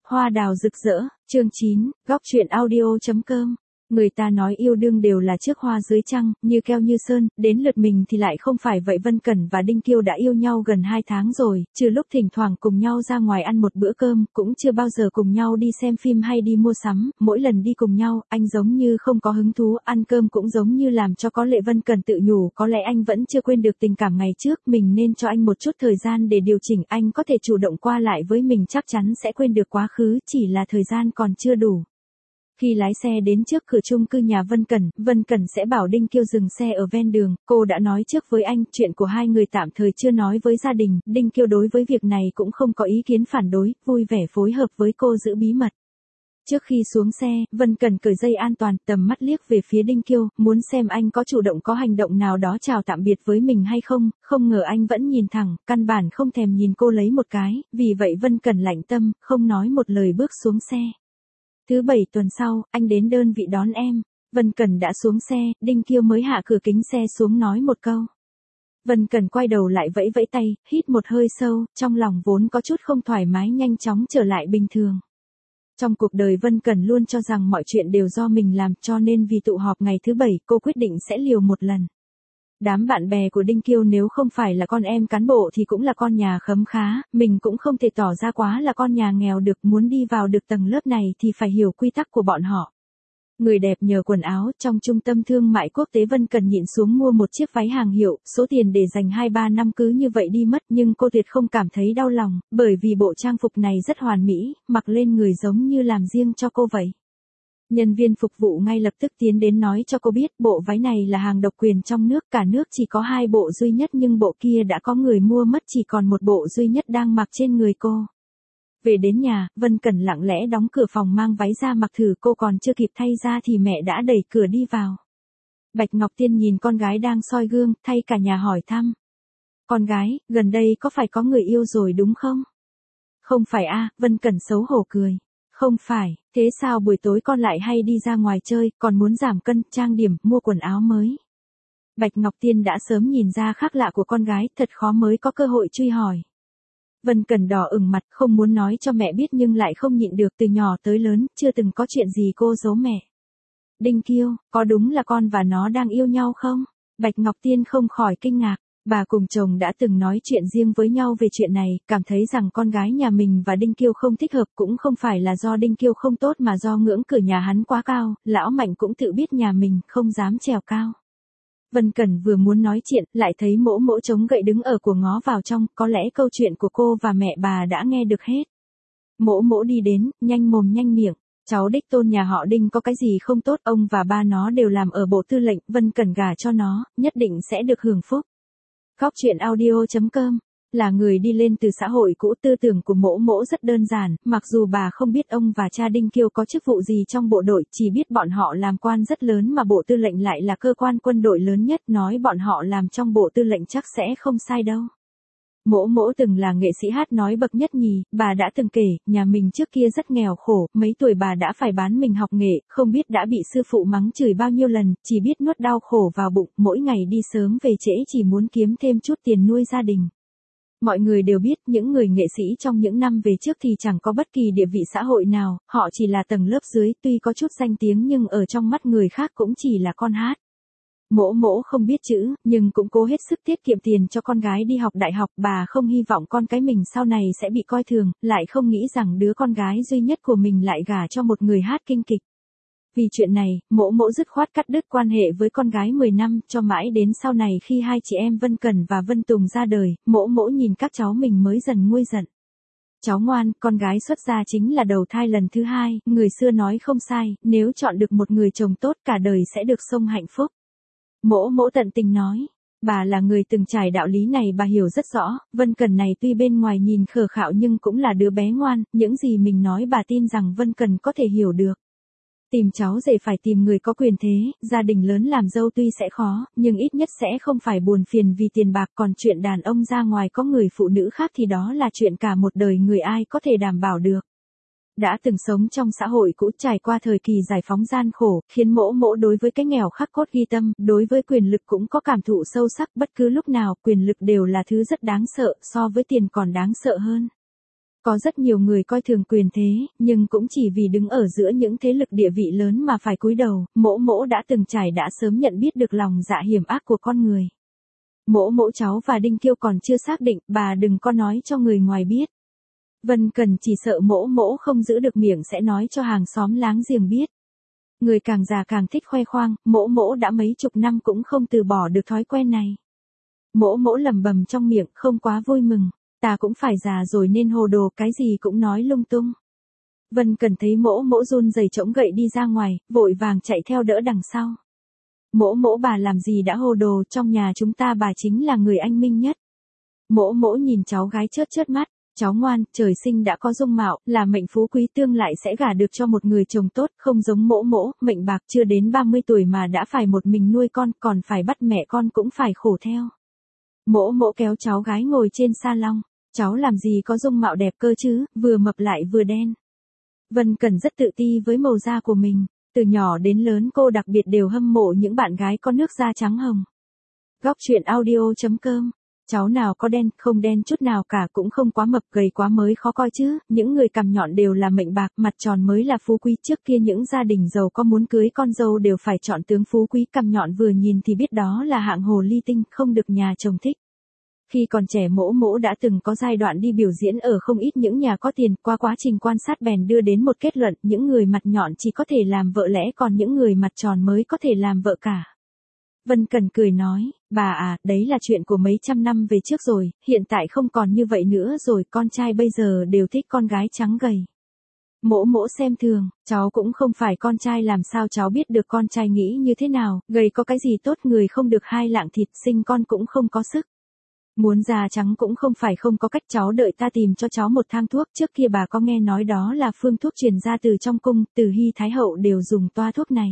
Hoa đào rực rỡ, chương 9, góc truyện audio.com. Người ta nói yêu đương đều là chiếc hoa dưới trăng, như keo như sơn, đến lượt mình thì lại không phải vậy. Vân Cẩn và Đinh Kiêu đã yêu nhau gần 2 tháng rồi, trừ lúc thỉnh thoảng cùng nhau ra ngoài ăn một bữa cơm, cũng chưa bao giờ cùng nhau đi xem phim hay đi mua sắm. Mỗi lần đi cùng nhau, anh giống như không có hứng thú, ăn cơm cũng giống như làm cho có lệ. Vân Cẩn tự nhủ có lẽ anh vẫn chưa quên được tình cảm ngày trước, mình nên cho anh một chút thời gian để điều chỉnh, anh có thể chủ động qua lại với mình, chắc chắn sẽ quên được quá khứ, chỉ là thời gian còn chưa đủ. Khi lái xe đến trước cửa chung cư nhà Vân Cẩn sẽ bảo Đinh Kiêu dừng xe ở ven đường. Cô đã nói trước với anh, chuyện của hai người tạm thời chưa nói với gia đình. Đinh Kiêu đối với việc này cũng không có ý kiến phản đối, vui vẻ phối hợp với cô giữ bí mật. Trước khi xuống xe, Vân Cẩn cởi dây an toàn, tầm mắt liếc về phía Đinh Kiêu, muốn xem anh có chủ động có hành động nào đó chào tạm biệt với mình hay không. Không ngờ anh vẫn nhìn thẳng, căn bản không thèm nhìn cô lấy một cái, vì vậy Vân Cẩn lạnh tâm, không nói một lời bước xuống xe. Thứ 7 tuần sau, anh đến đơn vị đón em. Vân Cẩn đã xuống xe, Đinh Kiêu mới hạ cửa kính xe xuống nói một câu. Vân Cẩn quay đầu lại vẫy vẫy tay, hít một hơi sâu, trong lòng vốn có chút không thoải mái nhanh chóng trở lại bình thường. Trong cuộc đời Vân Cẩn luôn cho rằng mọi chuyện đều do mình làm, cho nên vì tụ họp ngày thứ 7, cô quyết định sẽ liều một lần. Đám bạn bè của Đinh Kiêu nếu không phải là con em cán bộ thì cũng là con nhà khấm khá, mình cũng không thể tỏ ra quá là con nhà nghèo được, muốn đi vào được tầng lớp này thì phải hiểu quy tắc của bọn họ. Người đẹp nhờ quần áo, trong trung tâm thương mại quốc tế Vân Cẩn nhịn xuống mua một chiếc váy hàng hiệu, số tiền để dành 2-3 năm cứ như vậy đi mất, nhưng cô tuyệt không cảm thấy đau lòng, bởi vì bộ trang phục này rất hoàn mỹ, mặc lên người giống như làm riêng cho cô vậy. Nhân viên phục vụ ngay lập tức tiến đến nói cho cô biết bộ váy này là hàng độc quyền trong nước, cả nước chỉ có 2 bộ duy nhất nhưng bộ kia đã có người mua mất, chỉ còn một bộ duy nhất đang mặc trên người cô. Về đến nhà, Vân Cẩn lặng lẽ đóng cửa phòng mang váy ra mặc thử, cô còn chưa kịp thay ra thì mẹ đã đẩy cửa đi vào. Bạch Ngọc Tiên nhìn con gái đang soi gương, thay cả nhà hỏi thăm. Con gái, gần đây có phải có người yêu rồi đúng không? Không phải a, Vân Cẩn xấu hổ cười. Không phải, thế sao buổi tối con lại hay đi ra ngoài chơi, còn muốn giảm cân, trang điểm, mua quần áo mới? Bạch Ngọc Tiên đã sớm nhìn ra khác lạ của con gái, thật khó mới có cơ hội truy hỏi. Vân Cẩn đỏ ửng mặt, không muốn nói cho mẹ biết nhưng lại không nhịn được, từ nhỏ tới lớn, chưa từng có chuyện gì cô giấu mẹ. Đinh Kiêu, có đúng là con và nó đang yêu nhau không? Bạch Ngọc Tiên không khỏi kinh ngạc. Bà cùng chồng đã từng nói chuyện riêng với nhau về chuyện này, cảm thấy rằng con gái nhà mình và Đinh Kiêu không thích hợp, cũng không phải là do Đinh Kiêu không tốt mà do ngưỡng cửa nhà hắn quá cao, lão Mạnh cũng tự biết nhà mình không dám trèo cao. Vân Cẩn vừa muốn nói chuyện, lại thấy Mỗ Mỗ chống gậy đứng ở của ngó vào trong, có lẽ câu chuyện của cô và mẹ bà đã nghe được hết. Mỗ Mỗ đi đến, nhanh mồm nhanh miệng. Cháu đích tôn nhà họ Đinh có cái gì không tốt, ông và ba nó đều làm ở bộ tư lệnh, Vân Cẩn gả cho nó, nhất định sẽ được hưởng phúc. Góc truyện audio.com. Là người đi lên từ xã hội cũ, tư tưởng của Mỗ Mỗ rất đơn giản, mặc dù bà không biết ông và cha Đinh Kiêu có chức vụ gì trong bộ đội, chỉ biết bọn họ làm quan rất lớn mà bộ tư lệnh lại là cơ quan quân đội lớn nhất, nói bọn họ làm trong bộ tư lệnh chắc sẽ không sai đâu. Mỗ Mỗ từng là nghệ sĩ hát nói bậc nhất nhì, bà đã từng kể, nhà mình trước kia rất nghèo khổ, mấy tuổi bà đã phải bán mình học nghệ, không biết đã bị sư phụ mắng chửi bao nhiêu lần, chỉ biết nuốt đau khổ vào bụng, mỗi ngày đi sớm về trễ chỉ muốn kiếm thêm chút tiền nuôi gia đình. Mọi người đều biết những người nghệ sĩ trong những năm về trước thì chẳng có bất kỳ địa vị xã hội nào, họ chỉ là tầng lớp dưới, tuy có chút danh tiếng nhưng ở trong mắt người khác cũng chỉ là con hát. Mỗ Mỗ không biết chữ, nhưng cũng cố hết sức tiết kiệm tiền cho con gái đi học đại học, bà không hy vọng con cái mình sau này sẽ bị coi thường, lại không nghĩ rằng đứa con gái duy nhất của mình lại gả cho một người hát kinh kịch. Vì chuyện này, Mỗ Mỗ dứt khoát cắt đứt quan hệ với con gái 10 năm, cho mãi đến sau này khi hai chị em Vân Cẩn và Vân Tùng ra đời, Mỗ Mỗ nhìn các cháu mình mới dần nguôi giận. Cháu ngoan, con gái xuất gia chính là đầu thai lần thứ 2, người xưa nói không sai, nếu chọn được một người chồng tốt cả đời sẽ được sông hạnh phúc. Mỗ Mỗ tận tình nói. Bà là người từng trải đạo lý này, bà hiểu rất rõ, Vân Cẩn này tuy bên ngoài nhìn khờ khạo nhưng cũng là đứa bé ngoan, những gì mình nói bà tin rằng Vân Cẩn có thể hiểu được. Tìm cháu rể phải tìm người có quyền thế, gia đình lớn làm dâu tuy sẽ khó, nhưng ít nhất sẽ không phải buồn phiền vì tiền bạc, còn chuyện đàn ông ra ngoài có người phụ nữ khác thì đó là chuyện cả một đời người ai có thể đảm bảo được. Đã từng sống trong xã hội cũ, trải qua thời kỳ giải phóng gian khổ, khiến Mỗ Mỗ đối với cái nghèo khắc cốt ghi tâm, đối với quyền lực cũng có cảm thụ sâu sắc, bất cứ lúc nào, quyền lực đều là thứ rất đáng sợ, so với tiền còn đáng sợ hơn. Có rất nhiều người coi thường quyền thế, nhưng cũng chỉ vì đứng ở giữa những thế lực địa vị lớn mà phải cúi đầu, mỗ mỗ đã từng trải đã sớm nhận biết được lòng dạ hiểm ác của con người. Mỗ mỗ cháu và Đinh Kiêu còn chưa xác định, bà đừng có nói cho người ngoài biết. Vân Cần chỉ sợ mỗ mỗ không giữ được miệng sẽ nói cho hàng xóm láng giềng biết. Người càng già càng thích khoe khoang, mỗ mỗ đã mấy chục năm cũng không từ bỏ được thói quen này. Mỗ mỗ lẩm bẩm trong miệng, không quá vui mừng. Ta cũng phải già rồi nên hồ đồ, cái gì cũng nói lung tung. Vân Cần thấy mỗ mỗ run rẩy chống gậy đi ra ngoài, vội vàng chạy theo đỡ đằng sau. Mỗ mỗ bà làm gì đã hồ đồ, trong nhà chúng ta bà chính là người anh minh nhất. Mỗ mỗ nhìn cháu gái chớp chớp mắt, cháu ngoan, trời sinh đã có dung mạo, là mệnh phú quý tương lại sẽ gả được cho một người chồng tốt, không giống mỗ mỗ, mệnh bạc chưa đến 30 tuổi mà đã phải một mình nuôi con, còn phải bắt mẹ con cũng phải khổ theo. Mỗ mỗ kéo cháu gái ngồi trên salon, cháu làm gì có dung mạo đẹp cơ chứ, vừa mập lại vừa đen. Vân Cần rất tự ti với màu da của mình, từ nhỏ đến lớn cô đặc biệt đều hâm mộ những bạn gái có nước da trắng hồng. Góc truyện audio.com. Cháu nào có đen, không đen chút nào cả, cũng không quá mập, gầy quá mới khó coi chứ, những người cằm nhọn đều là mệnh bạc, mặt tròn mới là phú quý. Trước kia những gia đình giàu có muốn cưới con dâu đều phải chọn tướng phú quý, cằm nhọn vừa nhìn thì biết đó là hạng hồ ly tinh, không được nhà chồng thích. Khi còn trẻ mỗ mỗ đã từng có giai đoạn đi biểu diễn ở không ít những nhà có tiền, qua quá trình quan sát bèn đưa đến một kết luận, những người mặt nhọn chỉ có thể làm vợ lẽ, còn những người mặt tròn mới có thể làm vợ cả. Vân Cần cười nói, bà à, đấy là chuyện của mấy trăm năm về trước rồi, hiện tại không còn như vậy nữa rồi, con trai bây giờ đều thích con gái trắng gầy. Mỗ mỗ xem thường, cháu cũng không phải con trai, làm sao cháu biết được con trai nghĩ như thế nào, gầy có cái gì tốt, người không được hai lạng thịt, sinh con cũng không có sức. Muốn da trắng cũng không phải không có cách, cháu đợi ta tìm cho cháu một thang thuốc, trước kia bà có nghe nói đó là phương thuốc truyền ra từ trong cung, từ Hy Thái Hậu đều dùng toa thuốc này.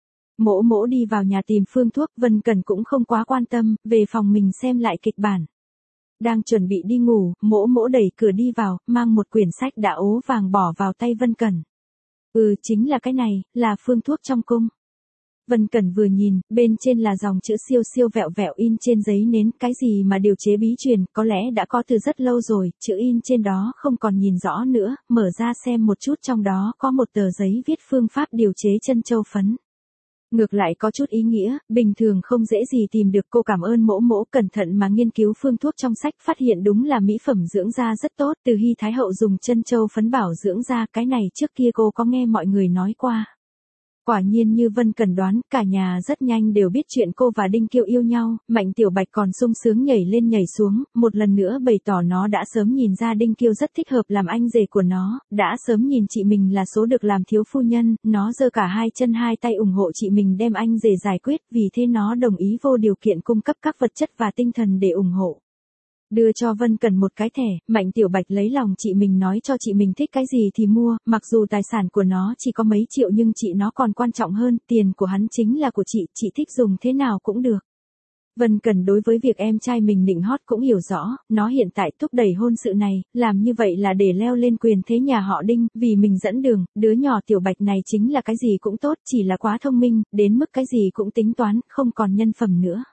Mỗ mỗ đi vào nhà tìm phương thuốc, Vân Cần cũng không quá quan tâm, về phòng mình xem lại kịch bản. Đang chuẩn bị đi ngủ, mỗ mỗ đẩy cửa đi vào, mang một quyển sách đã ố vàng bỏ vào tay Vân Cần. Chính là cái này, là phương thuốc trong cung. Vân Cần vừa nhìn, bên trên là dòng chữ siêu siêu vẹo vẹo in trên giấy nến, cái gì mà điều chế bí truyền, có lẽ đã có từ rất lâu rồi, chữ in trên đó không còn nhìn rõ nữa, mở ra xem một chút, trong đó có một tờ giấy viết phương pháp điều chế chân châu phấn. Ngược lại có chút ý nghĩa, bình thường không dễ gì tìm được. Cô cảm ơn mỗ mỗ, cẩn thận mà nghiên cứu phương thuốc trong sách, phát hiện đúng là mỹ phẩm dưỡng da rất tốt, từ Hy Thái Hậu dùng chân châu phấn bảo dưỡng da, cái này trước kia cô có nghe mọi người nói qua. Quả nhiên như Vân Cần đoán, cả nhà rất nhanh đều biết chuyện cô và Đinh Kiêu yêu nhau, Mạnh Tiểu Bạch còn sung sướng nhảy lên nhảy xuống, một lần nữa bày tỏ nó đã sớm nhìn ra Đinh Kiêu rất thích hợp làm anh rể của nó, đã sớm nhìn chị mình là số được làm thiếu phu nhân, nó giơ cả hai chân hai tay ủng hộ chị mình đem anh rể giải quyết, vì thế nó đồng ý vô điều kiện cung cấp các vật chất và tinh thần để ủng hộ. Đưa cho Vân Cần một cái thẻ, Mạnh Tiểu Bạch lấy lòng chị mình nói cho chị mình thích cái gì thì mua, mặc dù tài sản của nó chỉ có mấy triệu nhưng chị nó còn quan trọng hơn, tiền của hắn chính là của chị thích dùng thế nào cũng được. Vân Cần đối với việc em trai mình nịnh hót cũng hiểu rõ, nó hiện tại thúc đẩy hôn sự này, làm như vậy là để leo lên quyền thế nhà họ Đinh, vì mình dẫn đường, đứa nhỏ Tiểu Bạch này chính là cái gì cũng tốt, chỉ là quá thông minh, đến mức cái gì cũng tính toán, không còn nhân phẩm nữa.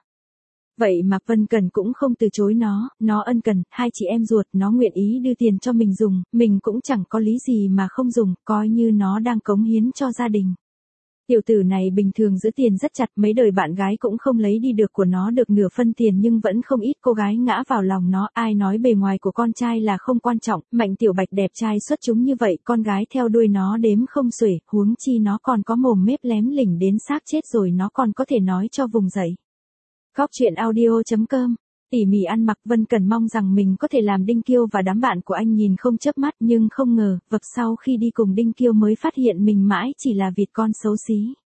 Vậy mà Vân Cần cũng không từ chối nó ân cần, hai chị em ruột, nó nguyện ý đưa tiền cho mình dùng, mình cũng chẳng có lý gì mà không dùng, coi như nó đang cống hiến cho gia đình. Tiểu tử này bình thường giữ tiền rất chặt, mấy đời bạn gái cũng không lấy đi được của nó được nửa phân tiền, nhưng vẫn không ít cô gái ngã vào lòng nó. Ai nói bề ngoài của con trai là không quan trọng, Mạnh Tiểu Bạch đẹp trai xuất chúng như vậy, con gái theo đuôi nó đếm không xuể, huống chi nó còn có mồm mép lém lỉnh đến xác chết rồi nó còn có thể nói cho vùng dậy. Góc truyện audio.com. Tỉ mỉ ăn mặc, Vân Cần mong rằng mình có thể làm Đinh Kiêu và đám bạn của anh nhìn không chớp mắt, nhưng không ngờ, vực sau khi đi cùng Đinh Kiêu mới phát hiện mình mãi chỉ là vịt con xấu xí.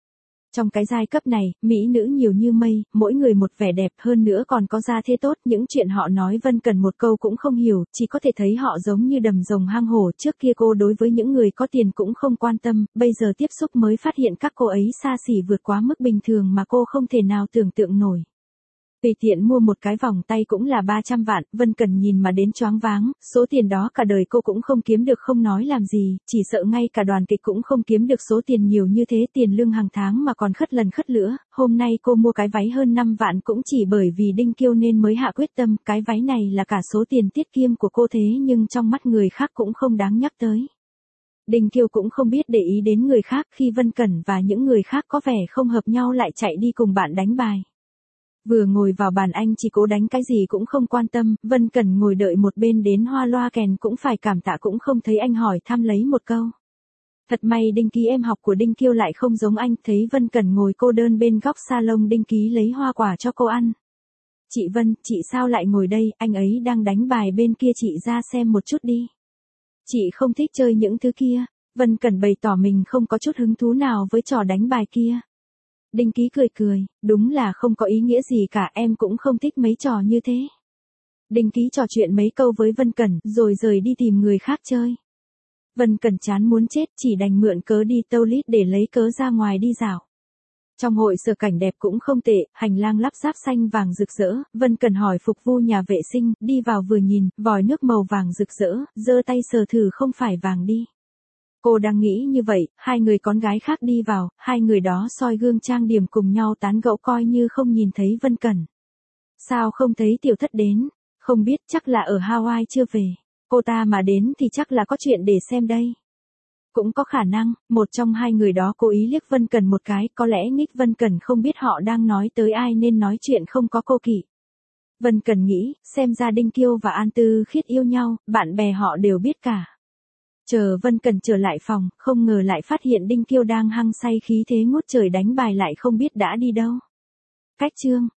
Trong cái giai cấp này, mỹ nữ nhiều như mây, mỗi người một vẻ đẹp, hơn nữa còn có gia thế tốt, những chuyện họ nói Vân Cần một câu cũng không hiểu, chỉ có thể thấy họ giống như đầm rồng hang hổ. Trước kia cô đối với những người có tiền cũng không quan tâm, bây giờ tiếp xúc mới phát hiện các cô ấy xa xỉ vượt quá mức bình thường mà cô không thể nào tưởng tượng nổi. Tùy tiện mua một cái vòng tay cũng là 300 vạn, Vân Cẩn nhìn mà đến choáng váng, số tiền đó cả đời cô cũng không kiếm được không nói làm gì, chỉ sợ ngay cả đoàn kịch cũng không kiếm được số tiền nhiều như thế, tiền lương hàng tháng mà còn khất lần khất lữa, hôm nay cô mua cái váy hơn 5 vạn cũng chỉ bởi vì Đinh Kiêu nên mới hạ quyết tâm, cái váy này là cả số tiền tiết kiệm của cô thế nhưng trong mắt người khác cũng không đáng nhắc tới. Đinh Kiêu cũng không biết để ý đến người khác khi Vân Cẩn và những người khác có vẻ không hợp nhau lại chạy đi cùng bạn đánh bài. Vừa ngồi vào bàn anh chỉ cố đánh cái gì cũng không quan tâm, Vân Cẩn ngồi đợi một bên đến hoa loa kèn cũng phải cảm tạ cũng không thấy anh hỏi thăm lấy một câu. Thật may Đinh Ký em học của Đinh Kiêu lại không giống anh, thấy Vân Cẩn ngồi cô đơn bên góc salon Đinh Ký lấy hoa quả cho cô ăn. Chị Vân, chị sao lại ngồi đây, anh ấy đang đánh bài bên kia chị ra xem một chút đi. Chị không thích chơi những thứ kia, Vân Cẩn bày tỏ mình không có chút hứng thú nào với trò đánh bài kia. Đinh Ký cười cười, đúng là không có ý nghĩa gì cả, em cũng không thích mấy trò như thế. Đinh Ký trò chuyện mấy câu với Vân Cẩn, rồi rời đi tìm người khác chơi. Vân Cẩn chán muốn chết, chỉ đành mượn cớ đi toilet để lấy cớ ra ngoài đi dạo. Trong hội sở cảnh đẹp cũng không tệ, hành lang lắp ráp xanh vàng rực rỡ, Vân Cẩn hỏi phục vụ nhà vệ sinh, đi vào vừa nhìn, vòi nước màu vàng rực rỡ, giơ tay sờ thử không phải vàng đi. Cô đang nghĩ như vậy, hai người con gái khác đi vào, hai người đó soi gương trang điểm cùng nhau tán gẫu coi như không nhìn thấy Vân Cẩn. Sao không thấy tiểu thất đến, không biết chắc là ở Hawaii chưa về, cô ta mà đến thì chắc là có chuyện để xem đây. Cũng có khả năng, một trong hai người đó cố ý liếc Vân Cẩn một cái, có lẽ nghích Vân Cẩn không biết họ đang nói tới ai nên nói chuyện không có cô kỵ. Vân Cẩn nghĩ, xem ra Đinh Kiêu và An Tư Khiết yêu nhau, bạn bè họ đều biết cả. Chờ Vân Cẩn trở lại phòng, không ngờ lại phát hiện Đinh Kiêu đang hăng say khí thế ngút trời đánh bài lại không biết đã đi đâu. Cách chương